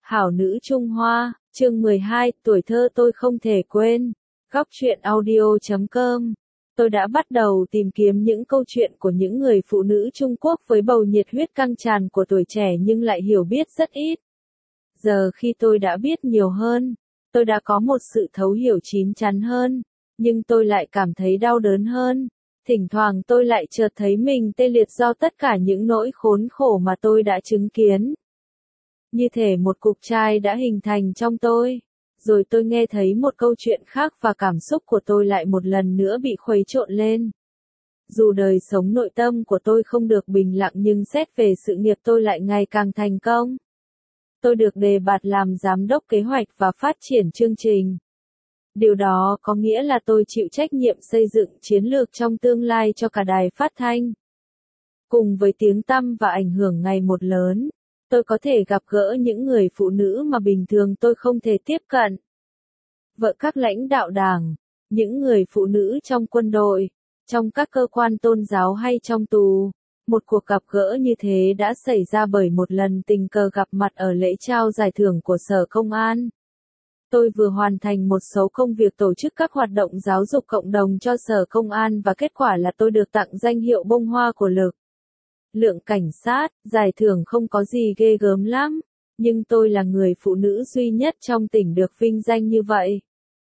Hảo nữ Trung Hoa, chương 12, tuổi thơ tôi không thể quên. Góc truyện audio.com. Tôi đã bắt đầu tìm kiếm những câu chuyện của những người phụ nữ Trung Quốc với bầu nhiệt huyết căng tràn của tuổi trẻ nhưng lại hiểu biết rất ít. Giờ khi tôi đã biết nhiều hơn, tôi đã có một sự thấu hiểu chín chắn hơn, nhưng tôi lại cảm thấy đau đớn hơn. Thỉnh thoảng tôi lại chợt thấy mình tê liệt do tất cả những nỗi khốn khổ mà tôi đã chứng kiến. Như thể một cục trai đã hình thành trong tôi. Rồi tôi nghe thấy một câu chuyện khác và cảm xúc của tôi lại một lần nữa bị khuấy trộn lên. Dù đời sống nội tâm của tôi không được bình lặng nhưng xét về sự nghiệp tôi lại ngày càng thành công. Tôi được đề bạt làm giám đốc kế hoạch và phát triển chương trình. Điều đó có nghĩa là tôi chịu trách nhiệm xây dựng chiến lược trong tương lai cho cả đài phát thanh. Cùng với tiếng tăm và ảnh hưởng ngày một lớn, tôi có thể gặp gỡ những người phụ nữ mà bình thường tôi không thể tiếp cận. Vợ các lãnh đạo đảng, những người phụ nữ trong quân đội, trong các cơ quan tôn giáo hay trong tù. Một cuộc gặp gỡ như thế đã xảy ra bởi một lần tình cờ gặp mặt ở lễ trao giải thưởng của Sở Công an. Tôi vừa hoàn thành một số công việc tổ chức các hoạt động giáo dục cộng đồng cho Sở Công an và kết quả là tôi được tặng danh hiệu bông hoa của lực lượng cảnh sát. Giải thưởng không có gì ghê gớm lắm, nhưng tôi là người phụ nữ duy nhất trong tỉnh được vinh danh như vậy.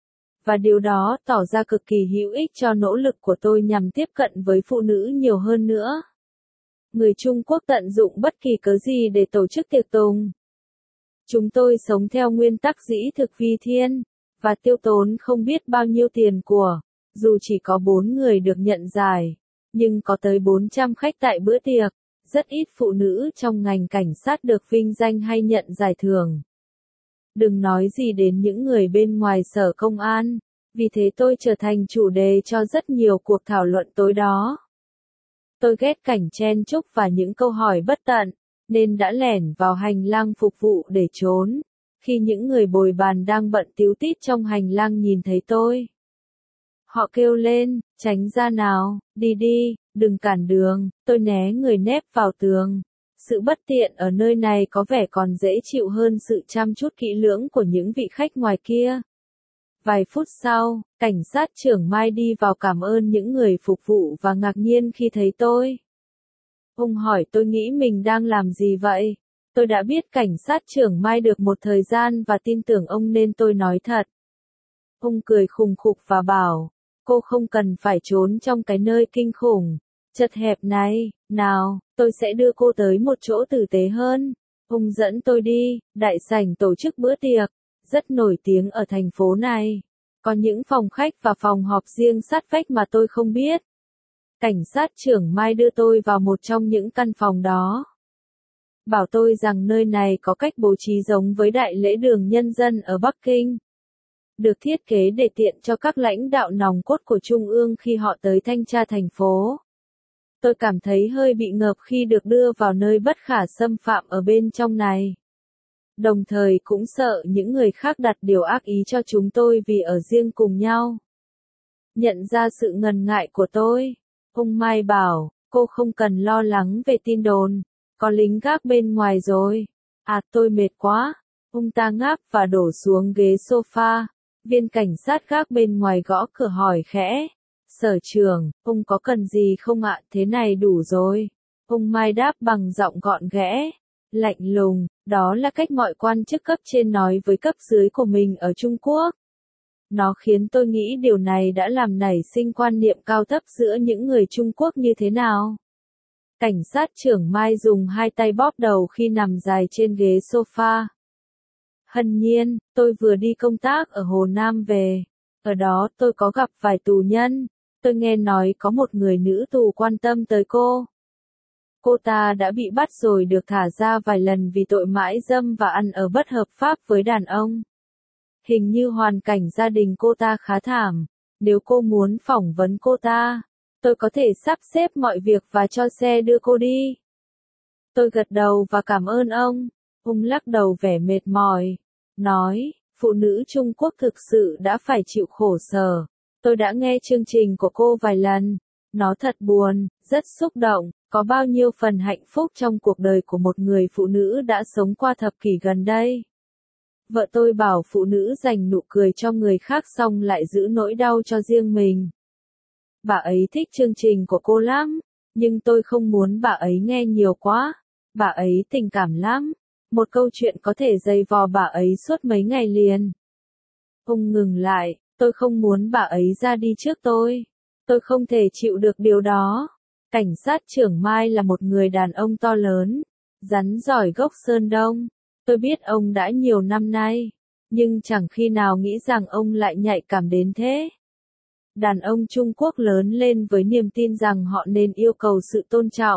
Và điều đó tỏ ra cực kỳ hữu ích cho nỗ lực của tôi nhằm tiếp cận với phụ nữ nhiều hơn nữa. Người Trung Quốc tận dụng bất kỳ cớ gì để tổ chức tiệc tùng. Chúng tôi sống theo nguyên tắc dĩ thực vi thiên, và tiêu tốn không biết bao nhiêu tiền của, dù chỉ có 4 người được nhận giải, nhưng có tới 400 khách tại bữa tiệc, rất ít phụ nữ trong ngành cảnh sát được vinh danh hay nhận giải thưởng. Đừng nói gì đến những người bên ngoài Sở Công an, vì thế tôi trở thành chủ đề cho rất nhiều cuộc thảo luận tối đó. Tôi ghét cảnh chen chúc và những câu hỏi bất tận, nên đã lẻn vào hành lang phục vụ để trốn. Khi những người bồi bàn đang bận tíu tít trong hành lang nhìn thấy tôi, họ kêu lên, tránh ra nào, đi đi, đừng cản đường. Tôi né người nép vào tường. Sự bất tiện ở nơi này có vẻ còn dễ chịu hơn sự chăm chút kỹ lưỡng của những vị khách ngoài kia. Vài phút sau, cảnh sát trưởng Mai đi vào cảm ơn những người phục vụ và ngạc nhiên khi thấy tôi. Ông hỏi tôi nghĩ mình đang làm gì vậy. Tôi đã biết cảnh sát trưởng Mai được một thời gian và tin tưởng ông nên tôi nói thật. Ông cười khùng khục và bảo, cô không cần phải trốn trong cái nơi kinh khủng, chật hẹp này, nào, tôi sẽ đưa cô tới một chỗ tử tế hơn. Ông dẫn tôi đi, đại sảnh tổ chức bữa tiệc, rất nổi tiếng ở thành phố này. Có những phòng khách và phòng họp riêng sát vách mà tôi không biết. Cảnh sát trưởng Mai đưa tôi vào một trong những căn phòng đó. Bảo tôi rằng nơi này có cách bố trí giống với đại lễ đường nhân dân ở Bắc Kinh. Được thiết kế để tiện cho các lãnh đạo nòng cốt của Trung ương khi họ tới thanh tra thành phố. Tôi cảm thấy hơi bị ngợp khi được đưa vào nơi bất khả xâm phạm ở bên trong này. Đồng thời cũng sợ những người khác đặt điều ác ý cho chúng tôi vì ở riêng cùng nhau. Nhận ra sự ngần ngại của tôi, ông Mai bảo, cô không cần lo lắng về tin đồn, có lính gác bên ngoài rồi. À, tôi mệt quá. Ông ta ngáp và đổ xuống ghế sofa. Viên cảnh sát gác bên ngoài gõ cửa hỏi khẽ. Sở trưởng, ông có cần gì không ạ? Thế này đủ rồi. Ông Mai đáp bằng giọng gọn ghẽ, lạnh lùng. Đó là cách mọi quan chức cấp trên nói với cấp dưới của mình ở Trung Quốc. Nó khiến tôi nghĩ điều này đã làm nảy sinh quan niệm cao thấp giữa những người Trung Quốc như thế nào. Cảnh sát trưởng Mai dùng hai tay bóp đầu khi nằm dài trên ghế sofa. Hân nhiên, tôi vừa đi công tác ở Hồ Nam về. Ở đó tôi có gặp vài tù nhân. Tôi nghe nói có một người nữ tù quan tâm tới cô. Cô ta đã bị bắt rồi được thả ra vài lần vì tội mãi dâm và ăn ở bất hợp pháp với đàn ông. Hình như hoàn cảnh gia đình cô ta khá thảm. Nếu cô muốn phỏng vấn cô ta, tôi có thể sắp xếp mọi việc và cho xe đưa cô đi. Tôi gật đầu và cảm ơn ông. Ông lắc đầu vẻ mệt mỏi. Nói, phụ nữ Trung Quốc thực sự đã phải chịu khổ sở. Tôi đã nghe chương trình của cô vài lần. Nó thật buồn, rất xúc động. Có bao nhiêu phần hạnh phúc trong cuộc đời của một người phụ nữ đã sống qua thập kỷ gần đây. Vợ tôi bảo phụ nữ dành nụ cười cho người khác xong lại giữ nỗi đau cho riêng mình. Bà ấy thích chương trình của cô lắm, nhưng tôi không muốn bà ấy nghe nhiều quá. Bà ấy tình cảm lắm. Một câu chuyện có thể dày vò bà ấy suốt mấy ngày liền. Ông ngừng lại, tôi không muốn bà ấy ra đi trước tôi. Tôi không thể chịu được điều đó. Cảnh sát trưởng Mai là một người đàn ông to lớn, rắn giỏi gốc Sơn Đông. Tôi biết ông đã nhiều năm nay, nhưng chẳng khi nào nghĩ rằng ông lại nhạy cảm đến thế. Đàn ông Trung Quốc lớn lên với niềm tin rằng họ nên yêu cầu sự tôn trọng.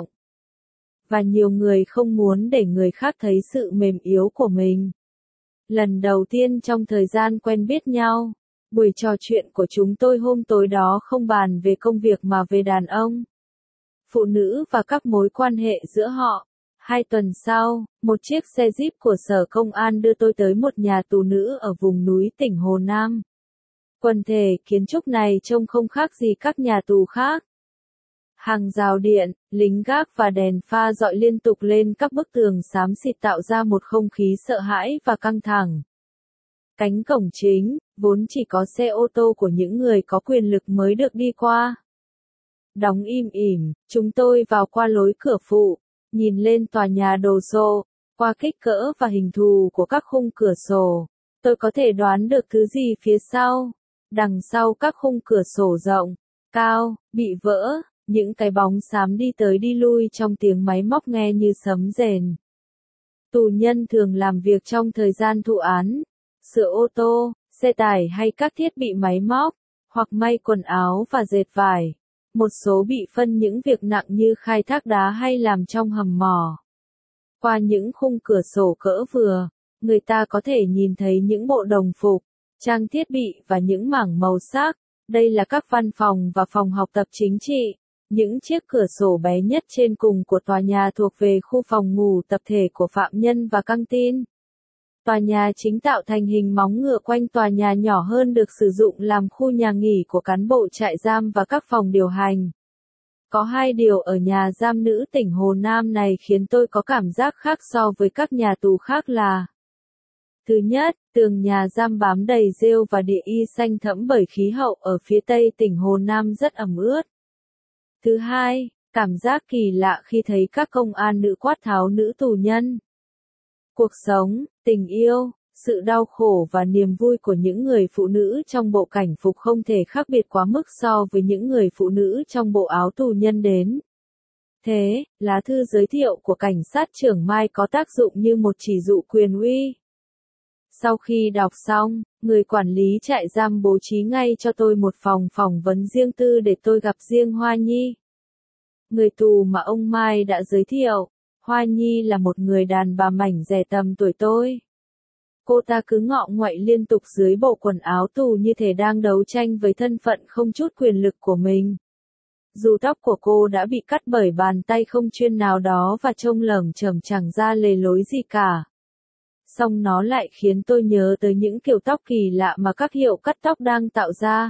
Và nhiều người không muốn để người khác thấy sự mềm yếu của mình. Lần đầu tiên trong thời gian quen biết nhau, buổi trò chuyện của chúng tôi hôm tối đó không bàn về công việc mà về đàn ông, phụ nữ và các mối quan hệ giữa họ. 2 tuần sau, một chiếc xe Jeep của Sở Công an đưa tôi tới một nhà tù nữ ở vùng núi tỉnh Hồ Nam. Quần thể kiến trúc này trông không khác gì các nhà tù khác. Hàng rào điện, lính gác và đèn pha dọi liên tục lên các bức tường xám xịt tạo ra một không khí sợ hãi và căng thẳng. Cánh cổng chính, vốn chỉ có xe ô tô của những người có quyền lực mới được đi qua. Đóng im ỉm, chúng tôi vào qua lối cửa phụ, nhìn lên tòa nhà đồ sộ, qua kích cỡ và hình thù của các khung cửa sổ. Tôi có thể đoán được thứ gì phía sau. Đằng sau các khung cửa sổ rộng, cao, bị vỡ, những cái bóng xám đi tới đi lui trong tiếng máy móc nghe như sấm rền. Tù nhân thường làm việc trong thời gian thụ án, sửa ô tô, xe tải hay các thiết bị máy móc, hoặc may quần áo và dệt vải. Một số bị phân những việc nặng như khai thác đá hay làm trong hầm mỏ. Qua những khung cửa sổ cỡ vừa, người ta có thể nhìn thấy những bộ đồng phục, trang thiết bị và những mảng màu sắc. Đây là các văn phòng và phòng học tập chính trị. Những chiếc cửa sổ bé nhất trên cùng của tòa nhà thuộc về khu phòng ngủ tập thể của phạm nhân và căng tin. Tòa nhà chính tạo thành hình móng ngựa quanh tòa nhà nhỏ hơn được sử dụng làm khu nhà nghỉ của cán bộ trại giam và các phòng điều hành. Có 2 điều ở nhà giam nữ tỉnh Hồ Nam này khiến tôi có cảm giác khác so với các nhà tù khác là: thứ nhất, tường nhà giam bám đầy rêu và địa y xanh thẫm bởi khí hậu ở phía tây tỉnh Hồ Nam rất ẩm ướt. Thứ hai, cảm giác kỳ lạ khi thấy các công an nữ quát tháo nữ tù nhân. Cuộc sống, tình yêu, sự đau khổ và niềm vui của những người phụ nữ trong bộ cảnh phục không thể khác biệt quá mức so với những người phụ nữ trong bộ áo tù nhân đến. Thế, lá thư giới thiệu của cảnh sát trưởng Mai có tác dụng như một chỉ dụ quyền uy. Sau khi đọc xong, người quản lý trại giam bố trí ngay cho tôi một phòng phỏng vấn riêng tư để tôi gặp riêng Hoa Nhi. Người tù mà ông Mai đã giới thiệu, Hoa Nhi là một người đàn bà mảnh dẻ tầm tuổi tôi. Cô ta cứ ngọ nguậy liên tục dưới bộ quần áo tù như thể đang đấu tranh với thân phận không chút quyền lực của mình. Dù tóc của cô đã bị cắt bởi bàn tay không chuyên nào đó và trông lởm chởm chẳng ra lề lối gì cả, song nó lại khiến tôi nhớ tới những kiểu tóc kỳ lạ mà các hiệu cắt tóc đang tạo ra.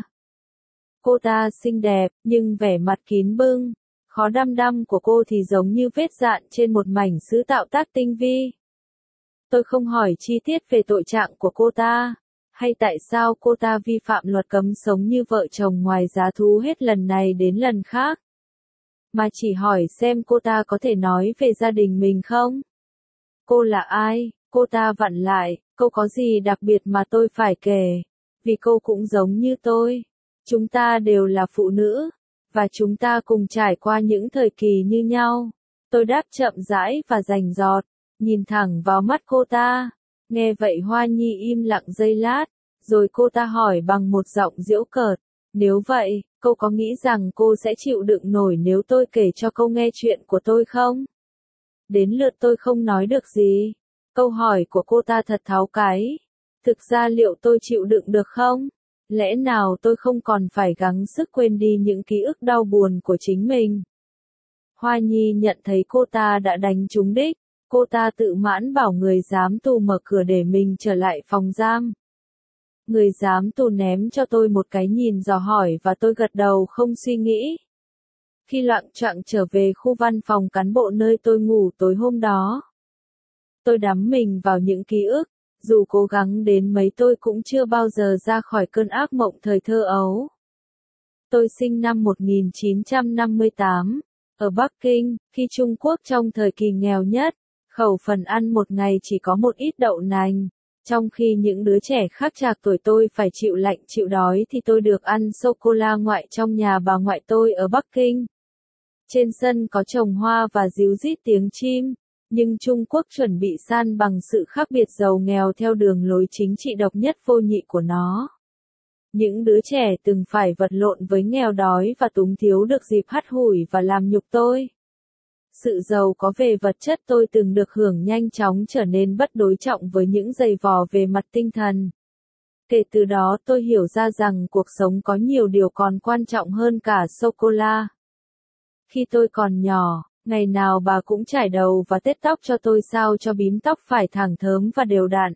Cô ta xinh đẹp, nhưng vẻ mặt kín bưng, khó đăm đăm của cô thì giống như vết dạn trên một mảnh sứ tạo tác tinh vi. Tôi không hỏi chi tiết về tội trạng của cô ta, hay tại sao cô ta vi phạm luật cấm sống như vợ chồng ngoài giá thú hết lần này đến lần khác, mà chỉ hỏi xem cô ta có thể nói về gia đình mình không? Cô là ai? Cô ta vặn lại, cô có gì đặc biệt mà tôi phải kể? Vì cô cũng giống như tôi. Chúng ta đều là phụ nữ, và chúng ta cùng trải qua những thời kỳ như nhau. Tôi đáp chậm rãi và rành rọt, nhìn thẳng vào mắt cô ta. Nghe vậy Hoa Nhi im lặng giây lát, rồi cô ta hỏi bằng một giọng giễu cợt. Nếu vậy, cô có nghĩ rằng cô sẽ chịu đựng nổi nếu tôi kể cho cô nghe chuyện của tôi không? Đến lượt tôi không nói được gì. Câu hỏi của cô ta thật tháo cái. Thực ra liệu tôi chịu đựng được không? Lẽ nào tôi không còn phải gắng sức quên đi những ký ức đau buồn của chính mình? Hoa Nhi nhận thấy cô ta đã đánh trúng đích. Cô ta tự mãn bảo người giám tù mở cửa để mình trở lại phòng giam. Người giám tù ném cho tôi một cái nhìn dò hỏi và tôi gật đầu không suy nghĩ. Khi loạng choạng trở về khu văn phòng cán bộ nơi tôi ngủ tối hôm đó, tôi đắm mình vào những ký ức, Dù cố gắng đến mấy tôi cũng chưa bao giờ ra khỏi cơn ác mộng thời thơ ấu. Tôi sinh năm 1958, ở Bắc Kinh, khi Trung Quốc trong thời kỳ nghèo nhất, khẩu phần ăn một ngày chỉ có một ít đậu nành. Trong khi những đứa trẻ khác trạc tuổi tôi phải chịu lạnh chịu đói thì tôi được ăn sô-cô-la ngoại trong nhà bà ngoại tôi ở Bắc Kinh. Trên sân có trồng hoa và ríu rít tiếng chim, nhưng Trung Quốc chuẩn bị san bằng sự khác biệt giàu nghèo theo đường lối chính trị độc nhất vô nhị của nó. Những đứa trẻ từng phải vật lộn với nghèo đói và túng thiếu được dịp hắt hủi và làm nhục tôi. Sự giàu có về vật chất tôi từng được hưởng nhanh chóng trở nên bất đối trọng với những giày vò về mặt tinh thần. Kể từ đó tôi hiểu ra rằng cuộc sống có nhiều điều còn quan trọng hơn cả sô-cô-la. Khi tôi còn nhỏ, ngày nào bà cũng chải đầu và tết tóc cho tôi sao cho bím tóc phải thẳng thớm và đều đặn.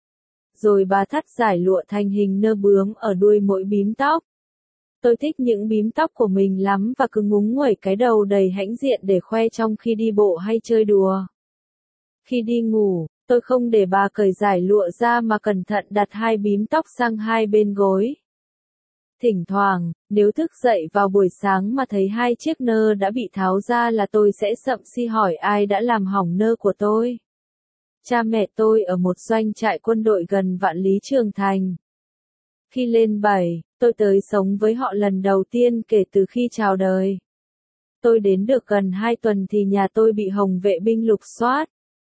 Rồi bà thắt dải lụa thành hình nơ bướm ở đuôi mỗi bím tóc. Tôi thích những bím tóc của mình lắm và cứ ngúng nguẩy cái đầu đầy hãnh diện để khoe trong khi đi bộ hay chơi đùa. Khi đi ngủ, tôi không để bà cởi dải lụa ra mà cẩn thận đặt hai bím tóc sang hai bên gối. Thỉnh thoảng, nếu thức dậy vào buổi sáng mà thấy hai chiếc nơ đã bị tháo ra là tôi sẽ sậm si hỏi ai đã làm hỏng nơ của tôi. Cha mẹ tôi ở một doanh trại quân đội gần Vạn Lý Trường Thành. Khi lên 7, tôi tới sống với họ lần đầu tiên kể từ khi chào đời. Tôi đến được gần 2 tuần thì nhà tôi bị Hồng vệ binh lục soát.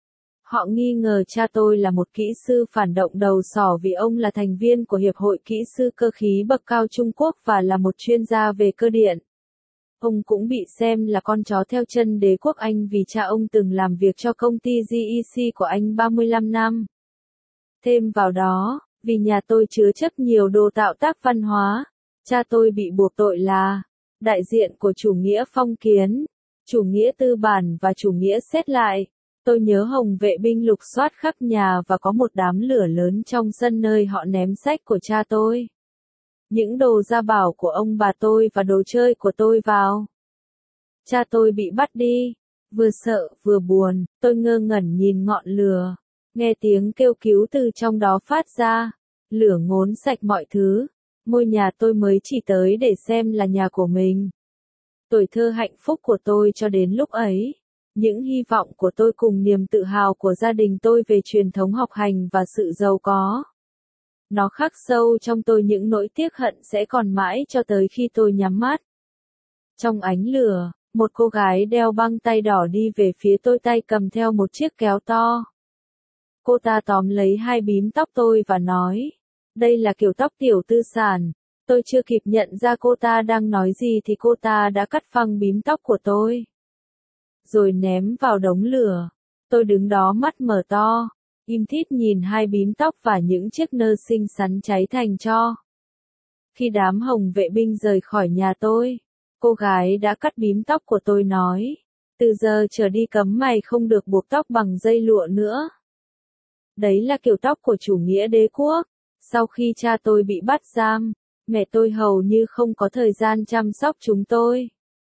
Họ nghi ngờ cha tôi là một kỹ sư phản động đầu sỏ vì ông là thành viên của Hiệp hội Kỹ sư Cơ khí bậc cao Trung Quốc và là một chuyên gia về cơ điện. Ông cũng bị xem là con chó theo chân đế quốc Anh vì cha ông từng làm việc cho công ty GEC của Anh 35 năm. Thêm vào đó, vì nhà tôi chứa chấp nhiều đồ tạo tác văn hóa, cha tôi bị buộc tội là đại diện của chủ nghĩa phong kiến, chủ nghĩa tư bản và chủ nghĩa xét lại. Tôi nhớ Hồng vệ binh lục soát khắp nhà và có một đám lửa lớn trong sân nơi họ ném sách của cha tôi. Những đồ gia bảo của ông bà tôi và đồ chơi của tôi vào. Cha tôi bị bắt đi. Vừa sợ vừa buồn, tôi ngơ ngẩn nhìn ngọn lửa. Nghe tiếng kêu cứu từ trong đó phát ra. Lửa ngốn sạch mọi thứ. Ngôi nhà tôi mới chỉ tới để xem là nhà của mình. Tuổi thơ hạnh phúc của tôi cho đến lúc ấy. Những hy vọng của tôi cùng niềm tự hào của gia đình tôi về truyền thống học hành và sự giàu có. Nó khắc sâu trong tôi những nỗi tiếc hận sẽ còn mãi cho tới khi tôi nhắm mắt. Trong ánh lửa, một cô gái đeo băng tay đỏ đi về phía tôi tay cầm theo một chiếc kéo to. Cô ta tóm lấy hai bím tóc tôi và nói, đây là kiểu tóc tiểu tư sản. Tôi chưa kịp nhận ra cô ta đang nói gì thì cô ta đã cắt phăng bím tóc của tôi. Rồi ném vào đống lửa. Tôi đứng đó mắt mở to, im thít nhìn hai bím tóc và những chiếc nơ xinh xắn cháy thành tro. Khi đám Hồng vệ binh rời khỏi nhà tôi, cô gái đã cắt bím tóc của tôi nói, từ giờ trở đi cấm mày không được buộc tóc bằng dây lụa nữa. Đấy là kiểu tóc của chủ nghĩa đế quốc. Sau khi cha tôi bị bắt giam, mẹ tôi hầu như không có thời gian chăm sóc chúng tôi.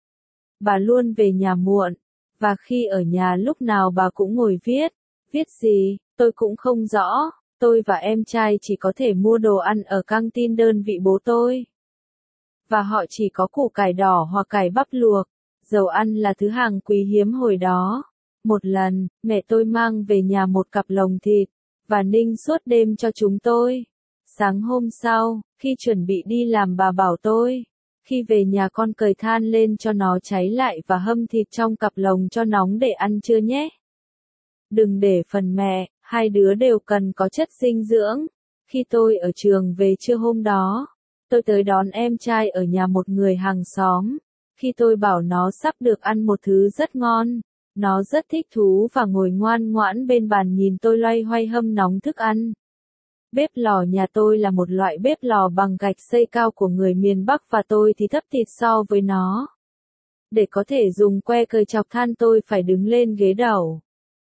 Bà luôn về nhà muộn. Và khi ở nhà lúc nào bà cũng ngồi viết gì, tôi cũng không rõ, tôi và em trai chỉ có thể mua đồ ăn ở căng tin đơn vị bố tôi. Và họ chỉ có củ cải đỏ hoặc cải bắp luộc, dầu ăn là thứ hàng quý hiếm hồi đó. Một lần, mẹ tôi mang về nhà một cặp lồng thịt, và ninh suốt đêm cho chúng tôi. Sáng hôm sau, khi chuẩn bị đi làm bà bảo tôi, khi về nhà con cởi than lên cho nó cháy lại và hâm thịt trong cặp lồng cho nóng để ăn trưa nhé. Đừng để phần mẹ, hai đứa đều cần có chất dinh dưỡng. Khi tôi ở trường về trưa hôm đó, tôi tới đón em trai ở nhà một người hàng xóm. Khi tôi bảo nó sắp được ăn một thứ rất ngon, nó rất thích thú và ngồi ngoan ngoãn bên bàn nhìn tôi loay hoay hâm nóng thức ăn. Bếp lò nhà tôi là một loại bếp lò bằng gạch xây cao của người miền Bắc và tôi thì thấp thịt so với nó. Để có thể dùng que cời chọc than tôi phải đứng lên ghế đầu.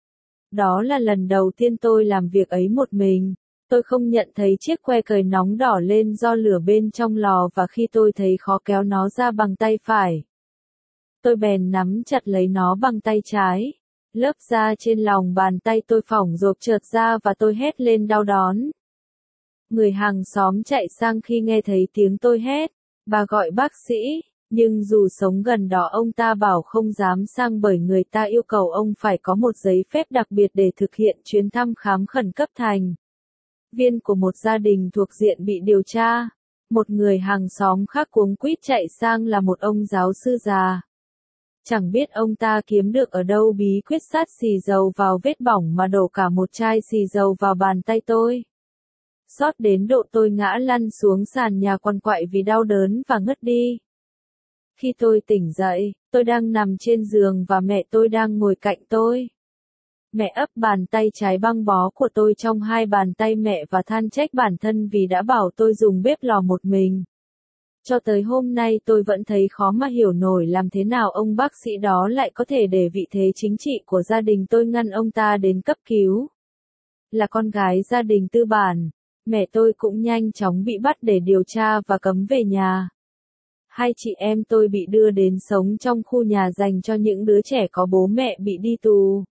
Đó là lần đầu tiên tôi làm việc ấy một mình. Tôi không nhận thấy chiếc que cời nóng đỏ lên do lửa bên trong lò và khi tôi thấy khó kéo nó ra bằng tay phải. Tôi bèn nắm chặt lấy nó bằng tay trái. Lớp da trên lòng bàn tay tôi phỏng rộp trượt ra và tôi hét lên đau đớn. Người hàng xóm chạy sang khi nghe thấy tiếng tôi hét. Bà gọi bác sĩ, nhưng dù sống gần đó ông ta bảo không dám sang bởi người ta yêu cầu ông phải có một giấy phép đặc biệt để thực hiện chuyến thăm khám khẩn cấp thành viên của một gia đình thuộc diện bị điều tra. Một người hàng xóm khác cuống quýt chạy sang là một ông giáo sư già. Chẳng biết ông ta kiếm được ở đâu bí quyết sát xì dầu vào vết bỏng mà đổ cả một chai xì dầu vào bàn tay tôi. Xót đến độ tôi ngã lăn xuống sàn nhà quằn quại vì đau đớn và ngất đi. Khi tôi tỉnh dậy, tôi đang nằm trên giường và mẹ tôi đang ngồi cạnh tôi. Mẹ ấp bàn tay trái băng bó của tôi trong hai bàn tay mẹ và than trách bản thân vì đã bảo tôi dùng bếp lò một mình. Cho tới hôm nay tôi vẫn thấy khó mà hiểu nổi làm thế nào ông bác sĩ đó lại có thể để vị thế chính trị của gia đình tôi ngăn ông ta đến cấp cứu. Là con gái gia đình tư bản, mẹ tôi cũng nhanh chóng bị bắt để điều tra và cấm về nhà. Hai chị em tôi bị đưa đến sống trong khu nhà dành cho những đứa trẻ có bố mẹ bị đi tù.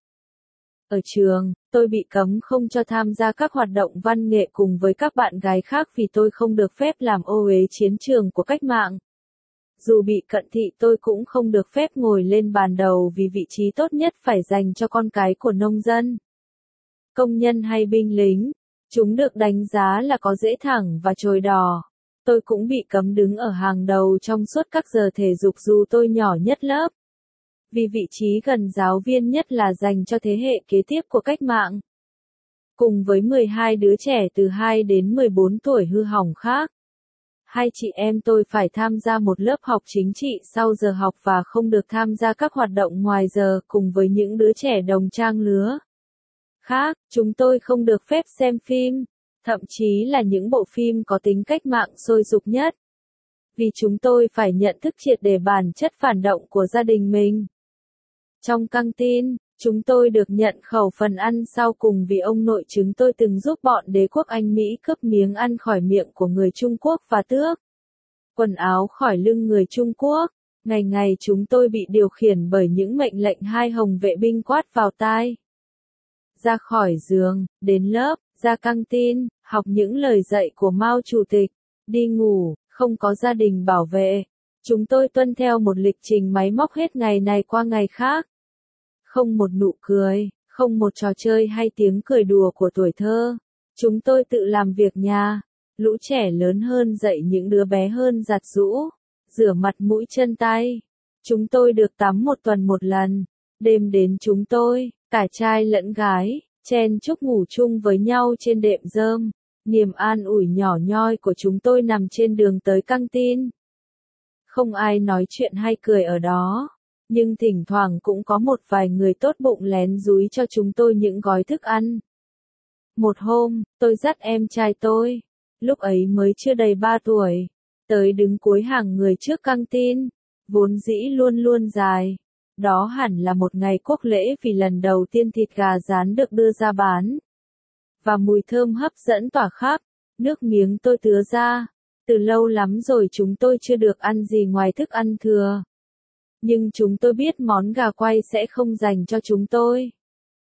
Ở trường, tôi bị cấm không cho tham gia các hoạt động văn nghệ cùng với các bạn gái khác vì tôi không được phép làm ô uế chiến trường của cách mạng. Dù bị cận thị tôi cũng không được phép ngồi lên bàn đầu vì vị trí tốt nhất phải dành cho con cái của nông dân, công nhân hay binh lính. Chúng được đánh giá là có dễ thẳng và chồi đỏ. Tôi cũng bị cấm đứng ở hàng đầu trong suốt các giờ thể dục dù tôi nhỏ nhất lớp. Vì vị trí gần giáo viên nhất là dành cho thế hệ kế tiếp của cách mạng. Cùng với 12 đứa trẻ từ 2 đến 14 tuổi hư hỏng khác. Hai chị em tôi phải tham gia một lớp học chính trị sau giờ học và không được tham gia các hoạt động ngoài giờ cùng với những đứa trẻ đồng trang lứa khác. Chúng tôi không được phép xem phim, thậm chí là những bộ phim có tính cách mạng sôi sục nhất. Vì chúng tôi phải nhận thức triệt để bản chất phản động của gia đình mình. Trong căng tin, chúng tôi được nhận khẩu phần ăn sau cùng vì ông nội chúng tôi từng giúp bọn đế quốc Anh Mỹ cướp miếng ăn khỏi miệng của người Trung Quốc và tước quần áo khỏi lưng người Trung Quốc. Ngày ngày chúng tôi bị điều khiển bởi những mệnh lệnh hai hồng vệ binh quát vào tai. Ra khỏi giường, đến lớp, ra căng tin, học những lời dạy của Mao Chủ tịch, đi ngủ, không có gia đình bảo vệ. Chúng tôi tuân theo một lịch trình máy móc hết ngày này qua ngày khác. Không một nụ cười, không một trò chơi hay tiếng cười đùa của tuổi thơ. Chúng tôi tự làm việc nhà. Lũ trẻ lớn hơn dạy những đứa bé hơn giặt giũ, rửa mặt mũi chân tay. Chúng tôi được tắm một tuần một lần. Đêm đến chúng tôi, cả trai lẫn gái, chen chúc ngủ chung với nhau trên đệm rơm. Niềm an ủi nhỏ nhoi của chúng tôi nằm trên đường tới căng tin. Không ai nói chuyện hay cười ở đó, nhưng thỉnh thoảng cũng có một vài người tốt bụng lén dúi cho chúng tôi những gói thức ăn. Một hôm, tôi dắt em trai tôi, lúc ấy mới chưa đầy 3 tuổi, tới đứng cuối hàng người trước căng tin, vốn dĩ luôn luôn dài. Đó hẳn là một ngày quốc lễ vì lần đầu tiên thịt gà rán được đưa ra bán. Và mùi thơm hấp dẫn tỏa khắp, nước miếng tôi tứa ra. Từ lâu lắm rồi chúng tôi chưa được ăn gì ngoài thức ăn thừa. Nhưng chúng tôi biết món gà quay sẽ không dành cho chúng tôi.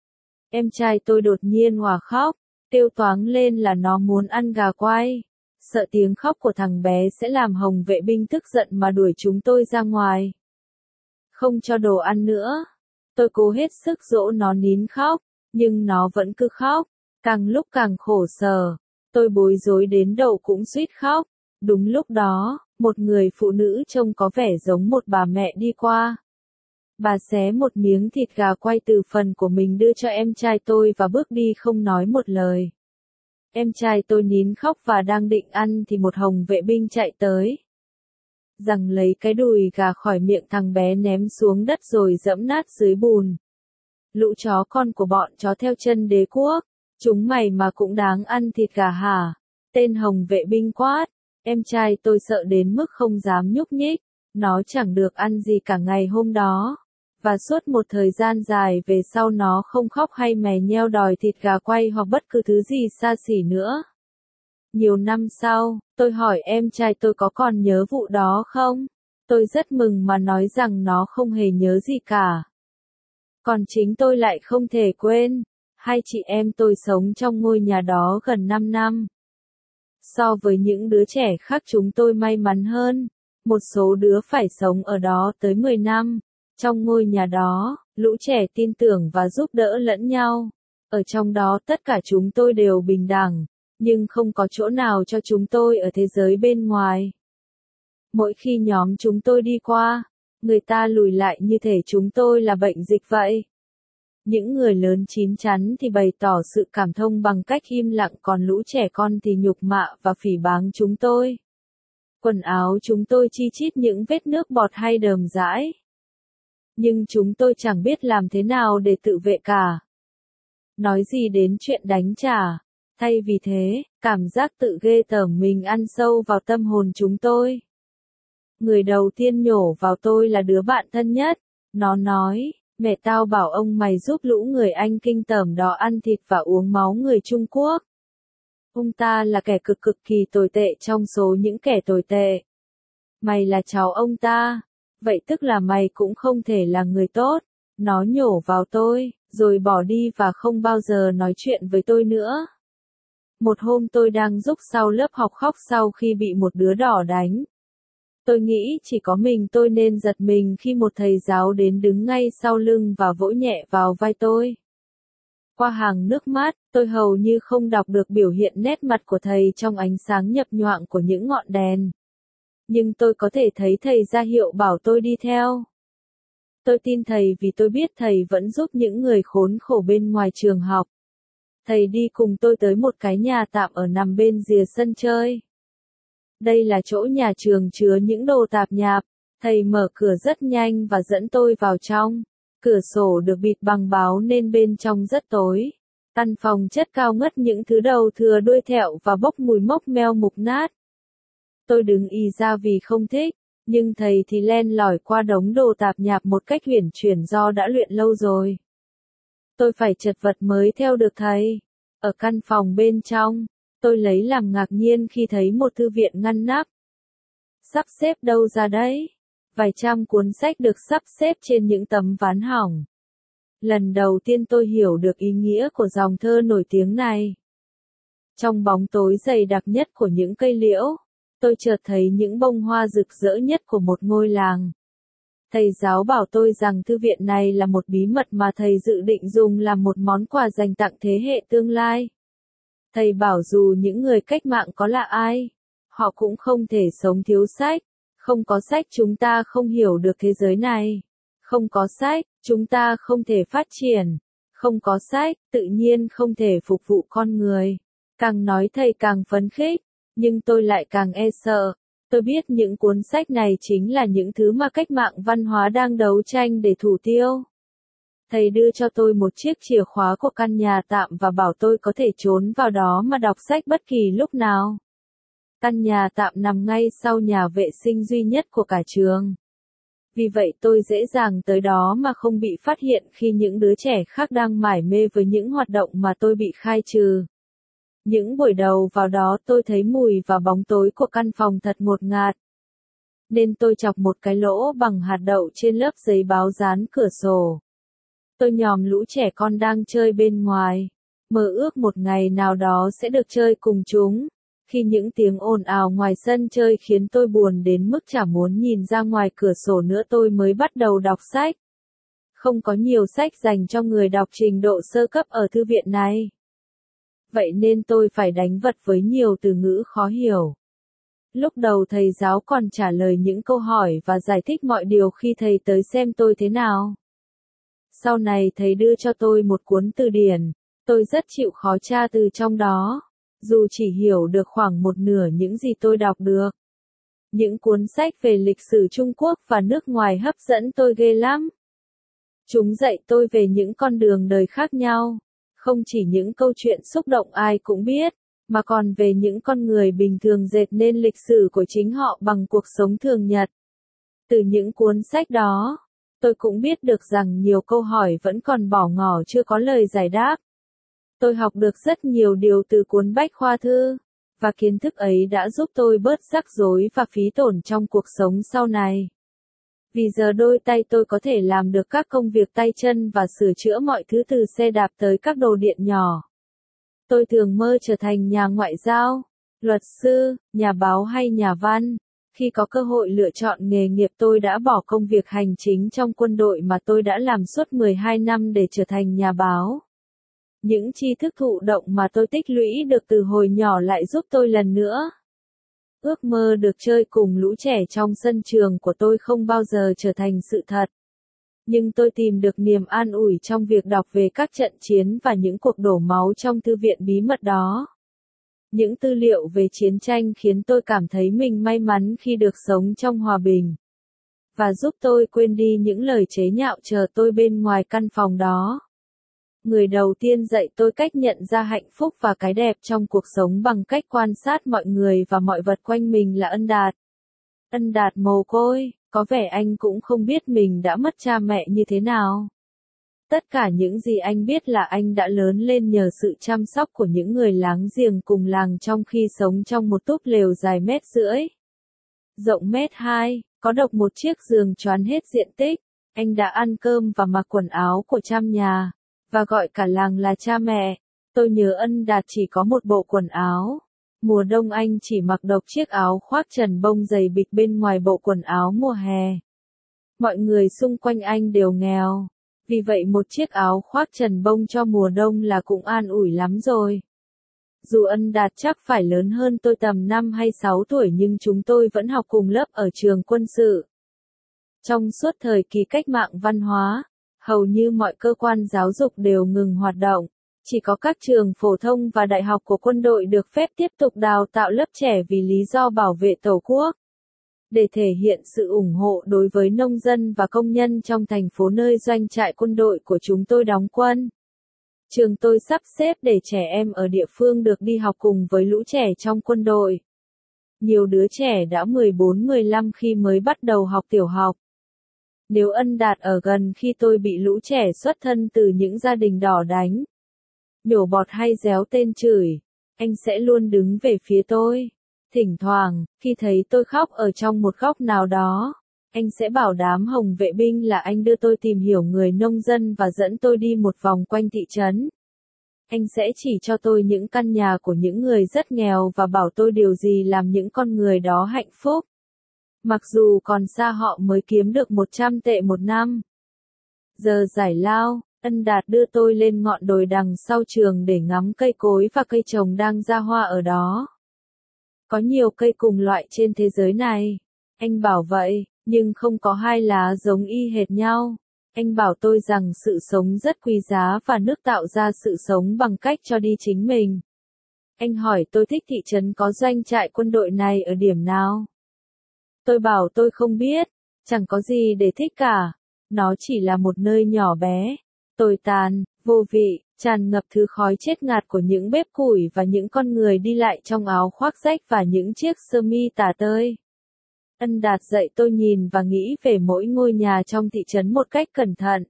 Em trai tôi đột nhiên òa khóc, kêu toáng lên là nó muốn ăn gà quay. Sợ tiếng khóc của thằng bé sẽ làm hồng vệ binh tức giận mà đuổi chúng tôi ra ngoài. Không cho đồ ăn nữa. Tôi cố hết sức dỗ nó nín khóc, nhưng nó vẫn cứ khóc, càng lúc càng khổ sở. Tôi bối rối đến độ cũng suýt khóc. Đúng lúc đó, một người phụ nữ trông có vẻ giống một bà mẹ đi qua. Bà xé một miếng thịt gà quay từ phần của mình đưa cho em trai tôi và bước đi không nói một lời. Em trai tôi nín khóc và đang định ăn thì một hồng vệ binh chạy tới. Giằng lấy cái đùi gà khỏi miệng thằng bé ném xuống đất rồi dẫm nát dưới bùn. Lũ chó con của bọn chó theo chân đế quốc, chúng mày mà cũng đáng ăn thịt gà hả? Tên hồng vệ binh quát. Em trai tôi sợ đến mức không dám nhúc nhích, nó chẳng được ăn gì cả ngày hôm đó. Và suốt một thời gian dài về sau nó không khóc hay mè nheo đòi thịt gà quay hoặc bất cứ thứ gì xa xỉ nữa. Nhiều năm sau, tôi hỏi em trai tôi có còn nhớ vụ đó không? Tôi rất mừng mà nói rằng nó không hề nhớ gì cả. Còn chính tôi lại không thể quên. Hai chị em tôi sống trong ngôi nhà đó gần 5 năm. So với những đứa trẻ khác chúng tôi may mắn hơn. Một số đứa phải sống ở đó tới 10 năm. Trong ngôi nhà đó, lũ trẻ tin tưởng và giúp đỡ lẫn nhau. Ở trong đó tất cả chúng tôi đều bình đẳng, nhưng không có chỗ nào cho chúng tôi ở thế giới bên ngoài. Mỗi khi nhóm chúng tôi đi qua, người ta lùi lại như thể chúng tôi là bệnh dịch vậy. Những người lớn chín chắn thì bày tỏ sự cảm thông bằng cách im lặng, còn lũ trẻ con thì nhục mạ và phỉ báng chúng tôi. Quần áo chúng tôi chi chít những vết nước bọt hay đờm dãi. Nhưng chúng tôi chẳng biết làm thế nào để tự vệ cả. Nói gì đến chuyện đánh trả. Thay vì thế, cảm giác tự ghê tởm mình ăn sâu vào tâm hồn chúng tôi. Người đầu tiên nhổ vào tôi là đứa bạn thân nhất. Nó nói, mẹ tao bảo ông mày giúp lũ người Anh kinh tởm đó ăn thịt và uống máu người Trung Quốc. Ông ta là kẻ cực kỳ tồi tệ trong số những kẻ tồi tệ. Mày là cháu ông ta, vậy tức là mày cũng không thể là người tốt. Nó nhổ vào tôi, rồi bỏ đi và không bao giờ nói chuyện với tôi nữa. Một hôm tôi đang giúp sau lớp học khóc sau khi bị một đứa đỏ đánh. Tôi nghĩ chỉ có mình tôi nên giật mình khi một thầy giáo đến đứng ngay sau lưng và vỗ nhẹ vào vai tôi. Qua hàng nước mắt, tôi hầu như không đọc được biểu hiện nét mặt của thầy trong ánh sáng nhập nhoạng của những ngọn đèn. Nhưng tôi có thể thấy thầy ra hiệu bảo tôi đi theo. Tôi tin thầy vì tôi biết thầy vẫn giúp những người khốn khổ bên ngoài trường học. Thầy đi cùng tôi tới một cái nhà tạm ở nằm bên rìa sân chơi. Đây là chỗ nhà trường chứa những đồ tạp nhạp. Thầy mở cửa rất nhanh và dẫn tôi vào trong. Cửa sổ được bịt bằng báo nên bên trong rất tối. Căn phòng chất cao ngất những thứ đầu thừa đuôi thẹo và bốc mùi mốc meo mục nát. Tôi đứng ì ra vì không thích, nhưng thầy thì len lỏi qua đống đồ tạp nhạp một cách uyển chuyển do đã luyện lâu rồi. Tôi phải chật vật mới theo được thầy. Ở căn phòng bên trong, tôi lấy làm ngạc nhiên khi thấy một thư viện ngăn nắp. Sắp xếp đâu ra đấy? Vài trăm cuốn sách được sắp xếp trên những tấm ván hỏng. Lần đầu tiên tôi hiểu được ý nghĩa của dòng thơ nổi tiếng này. Trong bóng tối dày đặc nhất của những cây liễu, tôi chợt thấy những bông hoa rực rỡ nhất của một ngôi làng. Thầy giáo bảo tôi rằng thư viện này là một bí mật mà thầy dự định dùng làm một món quà dành tặng thế hệ tương lai. Thầy bảo dù những người cách mạng có là ai, họ cũng không thể sống thiếu sách. Không có sách chúng ta không hiểu được thế giới này. Không có sách, chúng ta không thể phát triển. Không có sách, tự nhiên không thể phục vụ con người. Càng nói thầy càng phấn khích, nhưng tôi lại càng e sợ. Tôi biết những cuốn sách này chính là những thứ mà cách mạng văn hóa đang đấu tranh để thủ tiêu. Thầy đưa cho tôi một chiếc chìa khóa của căn nhà tạm và bảo tôi có thể trốn vào đó mà đọc sách bất kỳ lúc nào. Căn nhà tạm nằm ngay sau nhà vệ sinh duy nhất của cả trường. Vì vậy tôi dễ dàng tới đó mà không bị phát hiện khi những đứa trẻ khác đang mải mê với những hoạt động mà tôi bị khai trừ. Những buổi đầu vào đó tôi thấy mùi và bóng tối của căn phòng thật ngột ngạt. Nên tôi chọc một cái lỗ bằng hạt đậu trên lớp giấy báo dán cửa sổ. Tôi nhòm lũ trẻ con đang chơi bên ngoài. Mơ ước một ngày nào đó sẽ được chơi cùng chúng. Khi những tiếng ồn ào ngoài sân chơi khiến tôi buồn đến mức chả muốn nhìn ra ngoài cửa sổ nữa, tôi mới bắt đầu đọc sách. Không có nhiều sách dành cho người đọc trình độ sơ cấp ở thư viện này. Vậy nên tôi phải đánh vật với nhiều từ ngữ khó hiểu. Lúc đầu thầy giáo còn trả lời những câu hỏi và giải thích mọi điều khi thầy tới xem tôi thế nào. Sau này thầy đưa cho tôi một cuốn từ điển. Tôi rất chịu khó tra từ trong đó. Dù chỉ hiểu được khoảng một nửa những gì tôi đọc được. Những cuốn sách về lịch sử Trung Quốc và nước ngoài hấp dẫn tôi ghê lắm. Chúng dạy tôi về những con đường đời khác nhau. Không chỉ những câu chuyện xúc động ai cũng biết, mà còn về những con người bình thường dệt nên lịch sử của chính họ bằng cuộc sống thường nhật. Từ những cuốn sách đó, tôi cũng biết được rằng nhiều câu hỏi vẫn còn bỏ ngỏ chưa có lời giải đáp. Tôi học được rất nhiều điều từ cuốn Bách Khoa Thư, và kiến thức ấy đã giúp tôi bớt rắc rối và phí tổn trong cuộc sống sau này. Vì giờ đôi tay tôi có thể làm được các công việc tay chân và sửa chữa mọi thứ từ xe đạp tới các đồ điện nhỏ. Tôi thường mơ trở thành nhà ngoại giao, luật sư, nhà báo hay nhà văn. Khi có cơ hội lựa chọn nghề nghiệp tôi đã bỏ công việc hành chính trong quân đội mà tôi đã làm suốt 12 năm để trở thành nhà báo. Những tri thức thụ động mà tôi tích lũy được từ hồi nhỏ lại giúp tôi lần nữa. Ước mơ được chơi cùng lũ trẻ trong sân trường của tôi không bao giờ trở thành sự thật. Nhưng tôi tìm được niềm an ủi trong việc đọc về các trận chiến và những cuộc đổ máu trong thư viện bí mật đó. Những tư liệu về chiến tranh khiến tôi cảm thấy mình may mắn khi được sống trong hòa bình. Và giúp tôi quên đi những lời chế nhạo chờ tôi bên ngoài căn phòng đó. Người đầu tiên dạy tôi cách nhận ra hạnh phúc và cái đẹp trong cuộc sống bằng cách quan sát mọi người và mọi vật quanh mình là Ân Đạt. Ân Đạt mồ côi, có vẻ anh cũng không biết mình đã mất cha mẹ như thế nào. Tất cả những gì anh biết là anh đã lớn lên nhờ sự chăm sóc của những người láng giềng cùng làng trong khi sống trong một túp lều dài 1,5 mét, rộng 1,2 mét, có độc một chiếc giường choán hết diện tích. Anh đã ăn cơm và mặc quần áo của trăm nhà, và gọi cả làng là cha mẹ. Tôi nhớ Ân Đạt chỉ có một bộ quần áo. Mùa đông anh chỉ mặc độc chiếc áo khoác trần bông dày bịch bên ngoài bộ quần áo mùa hè. Mọi người xung quanh anh đều nghèo. Vì vậy một chiếc áo khoác trần bông cho mùa đông là cũng an ủi lắm rồi. Dù Ân Đạt chắc phải lớn hơn tôi tầm 5 hay 6 tuổi nhưng chúng tôi vẫn học cùng lớp ở trường quân sự. Trong suốt thời kỳ cách mạng văn hóa, hầu như mọi cơ quan giáo dục đều ngừng hoạt động. Chỉ có các trường phổ thông và đại học của quân đội được phép tiếp tục đào tạo lớp trẻ vì lý do bảo vệ Tổ quốc. Để thể hiện sự ủng hộ đối với nông dân và công nhân trong thành phố nơi doanh trại quân đội của chúng tôi đóng quân. Trường tôi sắp xếp để trẻ em ở địa phương được đi học cùng với lũ trẻ trong quân đội. Nhiều đứa trẻ đã 14-15 khi mới bắt đầu học tiểu học. Nếu Ân Đạt ở gần khi tôi bị lũ trẻ xuất thân từ những gia đình đỏ đánh, nhổ bọt hay réo tên chửi, anh sẽ luôn đứng về phía tôi. Thỉnh thoảng, khi thấy tôi khóc ở trong một góc nào đó, anh sẽ bảo đám hồng vệ binh là anh đưa tôi tìm hiểu người nông dân và dẫn tôi đi một vòng quanh thị trấn. Anh sẽ chỉ cho tôi những căn nhà của những người rất nghèo và bảo tôi điều gì làm những con người đó hạnh phúc. Mặc dù còn xa họ mới kiếm được 100 tệ một năm. Giờ giải lao, Ân Đạt đưa tôi lên ngọn đồi đằng sau trường để ngắm cây cối và cây trồng đang ra hoa ở đó. Có nhiều cây cùng loại trên thế giới này. Anh bảo vậy, nhưng không có hai lá giống y hệt nhau. Anh bảo tôi rằng sự sống rất quý giá và nước tạo ra sự sống bằng cách cho đi chính mình. Anh hỏi tôi thích thị trấn có doanh trại quân đội này ở điểm nào. Tôi bảo tôi không biết, chẳng có gì để thích cả. Nó chỉ là một nơi nhỏ bé, tồi tàn, vô vị, tràn ngập thứ khói chết ngạt của những bếp củi và những con người đi lại trong áo khoác rách và những chiếc sơ mi tả tơi. Ân Đạt dạy tôi nhìn và nghĩ về mỗi ngôi nhà trong thị trấn một cách cẩn thận.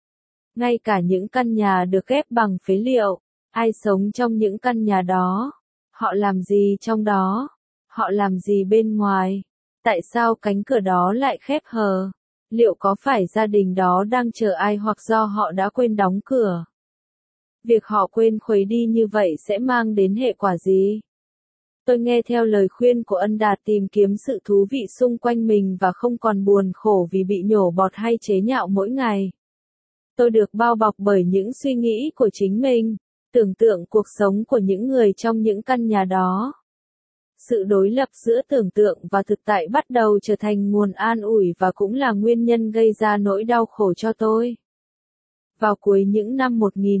Ngay cả những căn nhà được ghép bằng phế liệu, ai sống trong những căn nhà đó? Họ làm gì trong đó? Họ làm gì bên ngoài? Tại sao cánh cửa đó lại khép hờ? Liệu có phải gia đình đó đang chờ ai hoặc do họ đã quên đóng cửa? Việc họ quên khuấy đi như vậy sẽ mang đến hệ quả gì? Tôi nghe theo lời khuyên của Ân Đạt tìm kiếm sự thú vị xung quanh mình và không còn buồn khổ vì bị nhổ bọt hay chế nhạo mỗi ngày. Tôi được bao bọc bởi những suy nghĩ của chính mình, tưởng tượng cuộc sống của những người trong những căn nhà đó. Sự đối lập giữa tưởng tượng và thực tại bắt đầu trở thành nguồn an ủi và cũng là nguyên nhân gây ra nỗi đau khổ cho tôi. Vào cuối những năm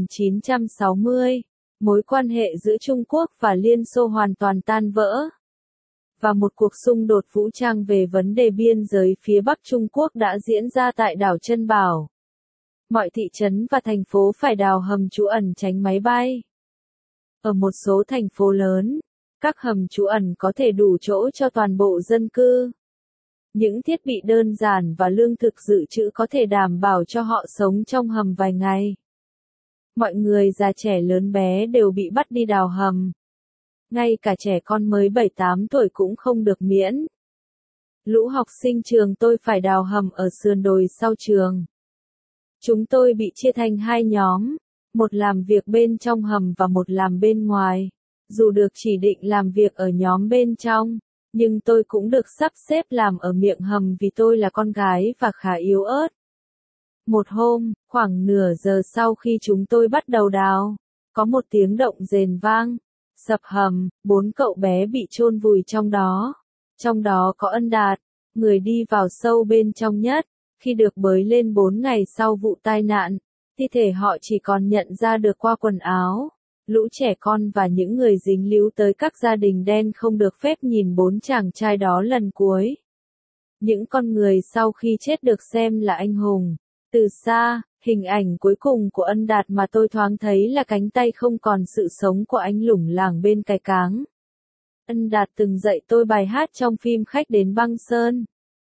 1960, mối quan hệ giữa Trung Quốc và Liên Xô hoàn toàn tan vỡ. Và một cuộc xung đột vũ trang về vấn đề biên giới phía Bắc Trung Quốc đã diễn ra tại đảo Trân Bảo. Mọi thị trấn và thành phố phải đào hầm trú ẩn tránh máy bay. Ở một số thành phố lớn, các hầm trú ẩn có thể đủ chỗ cho toàn bộ dân cư. Những thiết bị đơn giản và lương thực dự trữ có thể đảm bảo cho họ sống trong hầm vài ngày. Mọi người già trẻ lớn bé đều bị bắt đi đào hầm. Ngay cả trẻ con mới 7-8 tuổi cũng không được miễn. Lũ học sinh trường tôi phải đào hầm ở sườn đồi sau trường. Chúng tôi bị chia thành hai nhóm, một làm việc bên trong hầm và một làm bên ngoài. Dù được chỉ định làm việc ở nhóm bên trong, nhưng tôi cũng được sắp xếp làm ở miệng hầm vì tôi là con gái và khá yếu ớt. Một hôm, khoảng nửa giờ sau khi chúng tôi bắt đầu đào, có một tiếng động rền vang. Sập hầm, 4 cậu bé bị chôn vùi trong đó. Trong đó có Ân Đạt, người đi vào sâu bên trong nhất. Khi được bới lên 4 ngày sau vụ tai nạn, thi thể họ chỉ còn nhận ra được qua quần áo. Lũ trẻ con và những người dính líu tới các gia đình đen không được phép nhìn 4 chàng trai đó lần cuối. Những con người sau khi chết được xem là anh hùng. Từ xa, hình ảnh cuối cùng của Ân Đạt mà tôi thoáng thấy là cánh tay không còn sự sống của anh lủng lẳng bên cái cáng. Ân Đạt từng dạy tôi bài hát trong phim Khách đến Băng Sơn.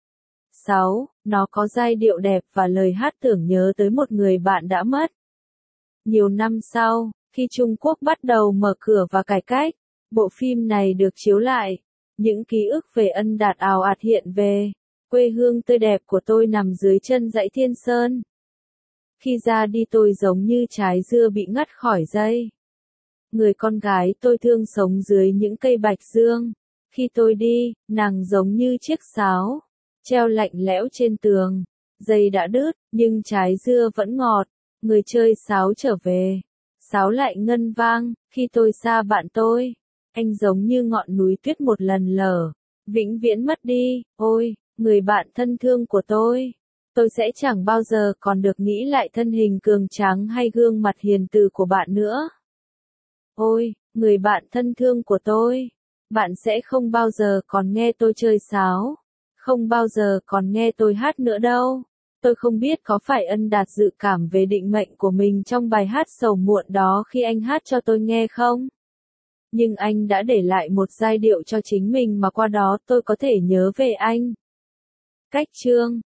6. Nó có giai điệu đẹp và lời hát tưởng nhớ tới một người bạn đã mất. Nhiều năm sau, khi Trung Quốc bắt đầu mở cửa và cải cách, bộ phim này được chiếu lại. Những ký ức về Ân Đạt ào ạt hiện về. Quê hương tươi đẹp của tôi nằm dưới chân dãy Thiên Sơn. Khi ra đi tôi giống như trái dưa bị ngắt khỏi dây. Người con gái tôi thương sống dưới những cây bạch dương. Khi tôi đi, nàng giống như chiếc sáo, treo lạnh lẽo trên tường. Dây đã đứt, nhưng trái dưa vẫn ngọt. Người chơi sáo trở về. Sáo lại ngân vang, khi tôi xa bạn tôi. Anh giống như ngọn núi tuyết một lần lở, vĩnh viễn mất đi. Ôi, người bạn thân thương của tôi sẽ chẳng bao giờ còn được nghĩ lại thân hình cường tráng hay gương mặt hiền từ của bạn nữa. Ôi, người bạn thân thương của tôi, bạn sẽ không bao giờ còn nghe tôi chơi sáo, không bao giờ còn nghe tôi hát nữa đâu. Tôi không biết có phải Ân Đạt dự cảm về định mệnh của mình trong bài hát sầu muộn đó khi anh hát cho tôi nghe không? Nhưng anh đã để lại một giai điệu cho chính mình mà qua đó tôi có thể nhớ về anh. Cách chương